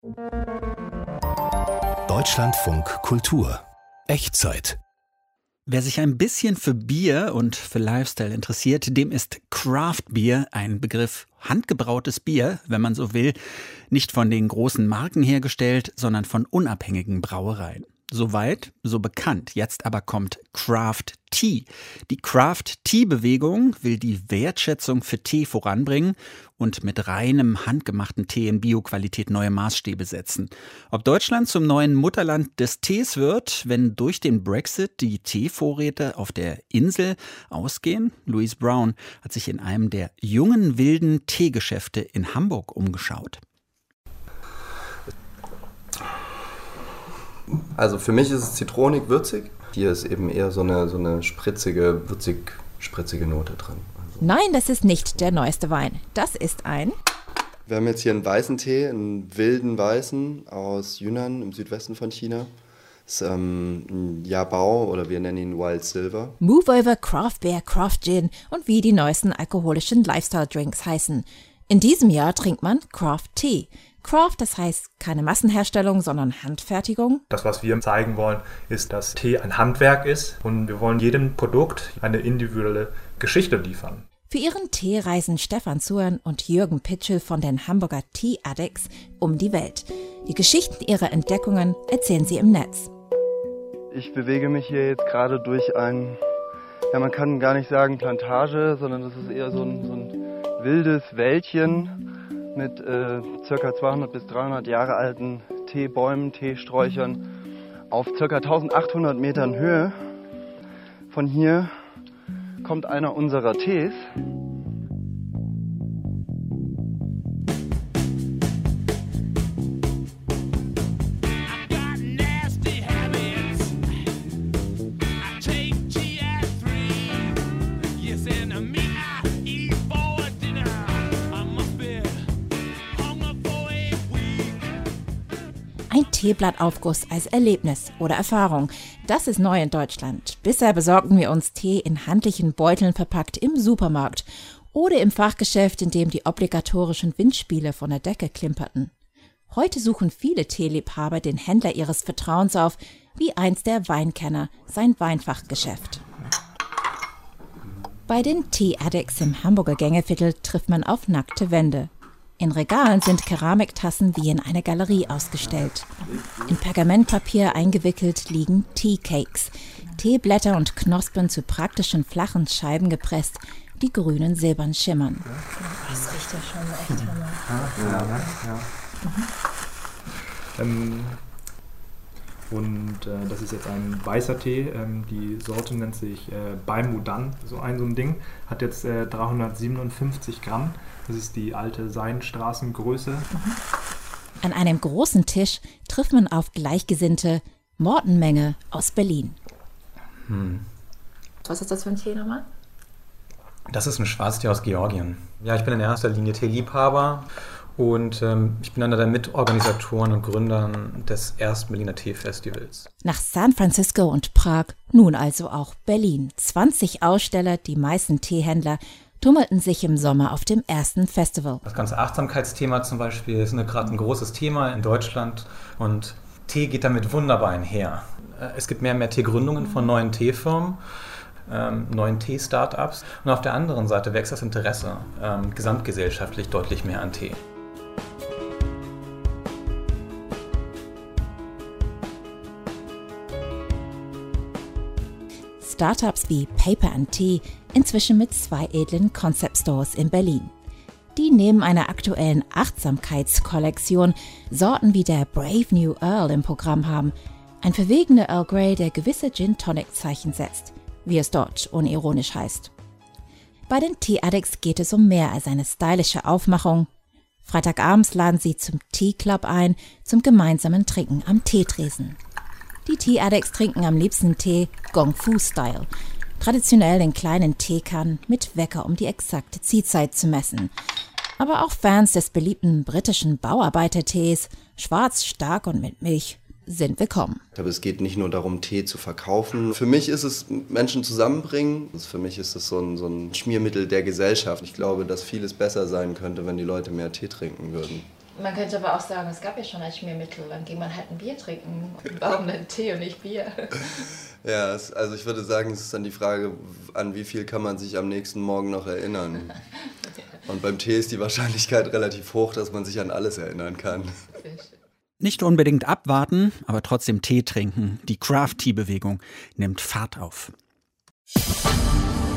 Deutschlandfunk Kultur. Echtzeit. Wer sich ein bisschen für Bier und für Lifestyle interessiert, dem ist Craft Beer ein Begriff. Handgebrautes Bier, wenn man so will, nicht von den großen Marken hergestellt, sondern von unabhängigen Brauereien. Soweit, so bekannt. Jetzt aber kommt Craft Tea. Die Craft Tea-Bewegung will die Wertschätzung für Tee voranbringen und mit reinem, handgemachten Tee in Bioqualität neue Maßstäbe setzen. Ob Deutschland zum neuen Mutterland des Tees wird, wenn durch den Brexit die Teevorräte auf der Insel ausgehen? Louise Brown hat sich in einem der jungen, wilden Teegeschäfte in Hamburg umgeschaut. Also für mich ist es zitronig-würzig. Hier ist eben eher so eine spritzige, würzig-spritzige Note drin. Also Nein, das ist nicht der neueste Wein. Das ist ein... Wir haben jetzt hier einen weißen Tee, einen wilden Weißen aus Yunnan im Südwesten von China. Das ist ein Yabao oder wir nennen ihn Wild Silver. Move Over, Craft Beer, Craft Gin und wie die neuesten alkoholischen Lifestyle-Drinks heißen. In diesem Jahr trinkt man Craft Tea. Craft, das heißt keine Massenherstellung, sondern Handfertigung. Das, was wir zeigen wollen, ist, dass Tee ein Handwerk ist und wir wollen jedem Produkt eine individuelle Geschichte liefern. Für ihren Tee reisen Stefan Zuern und Jürgen Pitschel von den Hamburger Tea Addicts um die Welt. Die Geschichten ihrer Entdeckungen erzählen sie im Netz. Ich bewege mich hier jetzt gerade durch man kann gar nicht sagen Plantage, sondern das ist eher so ein wildes Wäldchen mit ca. 200 bis 300 Jahre alten Teebäumen, Teesträuchern auf ca. 1800 Metern Höhe. Von hier kommt einer unserer Tees. Ein Teeblattaufguss als Erlebnis oder Erfahrung. Das ist neu in Deutschland. Bisher besorgten wir uns Tee in handlichen Beuteln verpackt im Supermarkt oder im Fachgeschäft, in dem die obligatorischen Windspiele von der Decke klimperten. Heute suchen viele Teeliebhaber den Händler ihres Vertrauens auf, wie einst der Weinkenner sein Weinfachgeschäft. Bei den Tea Addicts im Hamburger Gängeviertel trifft man auf nackte Wände. In Regalen sind Keramiktassen wie in einer Galerie ausgestellt. In Pergamentpapier eingewickelt liegen Tea Cakes, Teeblätter und Knospen zu praktischen flachen Scheiben gepresst, die grünen silbern schimmern. Das riecht ja schon echt Hammer. Das ist jetzt ein weißer Tee. Die Sorte nennt sich Baimudan, so ein Ding. Hat jetzt 357 Gramm. Das ist die alte Seidenstraßengröße. An einem großen Tisch trifft man auf Gleichgesinnte. Mortenmenge aus Berlin. Was ist das für ein Tee nochmal? Das ist ein Schwarztee aus Georgien. Ja, ich bin in erster Linie Teeliebhaber und ich bin einer der Mitorganisatoren und Gründern des ersten Berliner Teefestivals. Nach San Francisco und Prag, nun also auch Berlin. 20 Aussteller, die meisten Teehändler, tummelten sich im Sommer auf dem ersten Festival. Das ganze Achtsamkeitsthema zum Beispiel ist gerade ein großes Thema in Deutschland und Tee geht damit wunderbar einher. Es gibt mehr und mehr Teegründungen von neuen Teefirmen, neuen Tee-Startups und auf der anderen Seite wächst das Interesse gesamtgesellschaftlich deutlich mehr an Tee. Startups wie Paper & Tea, inzwischen mit 2 edlen Concept Stores in Berlin. Die neben einer aktuellen Achtsamkeitskollektion Sorten wie der Brave New Earl im Programm haben. Ein verwegener Earl Grey, der gewisse Gin-Tonic-Zeichen setzt, wie es dort unironisch heißt. Bei den Tea Addicts geht es um mehr als eine stylische Aufmachung. Freitagabends laden sie zum Tea Club ein, zum gemeinsamen Trinken am Teetresen. Die Tea Addicts trinken am liebsten Tee Gong Fu-Style, traditionell in kleinen Teekannen mit Wecker, um die exakte Ziehzeit zu messen. Aber auch Fans des beliebten britischen Bauarbeitertees, schwarz, stark und mit Milch, sind willkommen. Aber es geht nicht nur darum, Tee zu verkaufen. Für mich ist es Menschen zusammenbringen. Für mich ist es so ein Schmiermittel der Gesellschaft. Ich glaube, dass vieles besser sein könnte, wenn die Leute mehr Tee trinken würden. Man könnte aber auch sagen, es gab ja schon ein Schmiermittel, dann ging man halt ein Bier trinken. Warum denn Tee und nicht Bier? Ja, also ich würde sagen, es ist dann die Frage, an wie viel kann man sich am nächsten Morgen noch erinnern. Und beim Tee ist die Wahrscheinlichkeit relativ hoch, dass man sich an alles erinnern kann. Nicht unbedingt abwarten, aber trotzdem Tee trinken. Die Craft-Tea-Bewegung nimmt Fahrt auf.